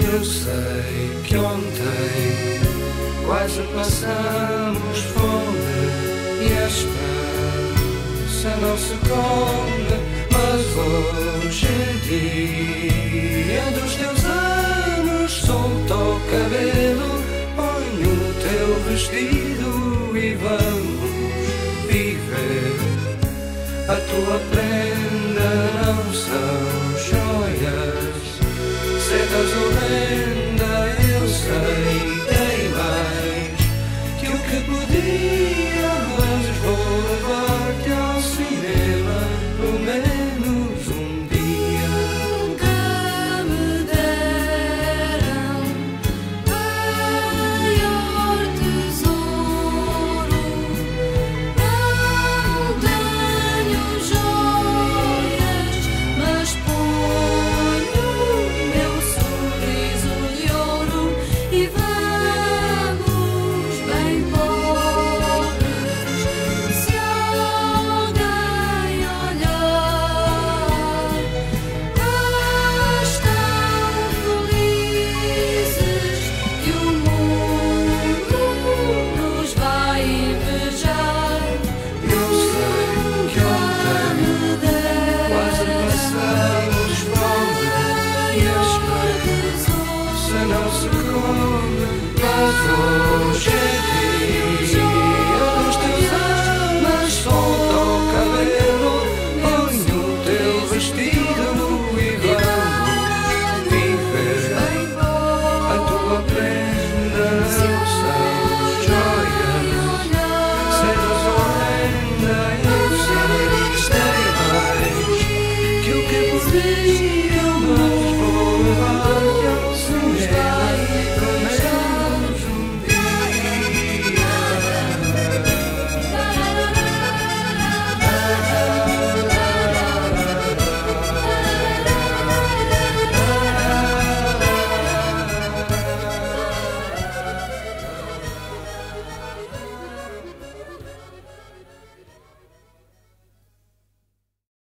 Eu sei que ontem quase passamos fome e a esperança não se come, mas hoje é dia dos teus anos. Solta o cabelo, põe o teu vestido e vamos viver. A tua prenda não são joias, sedas ou renda. Eu sei, dei mais que o que podia.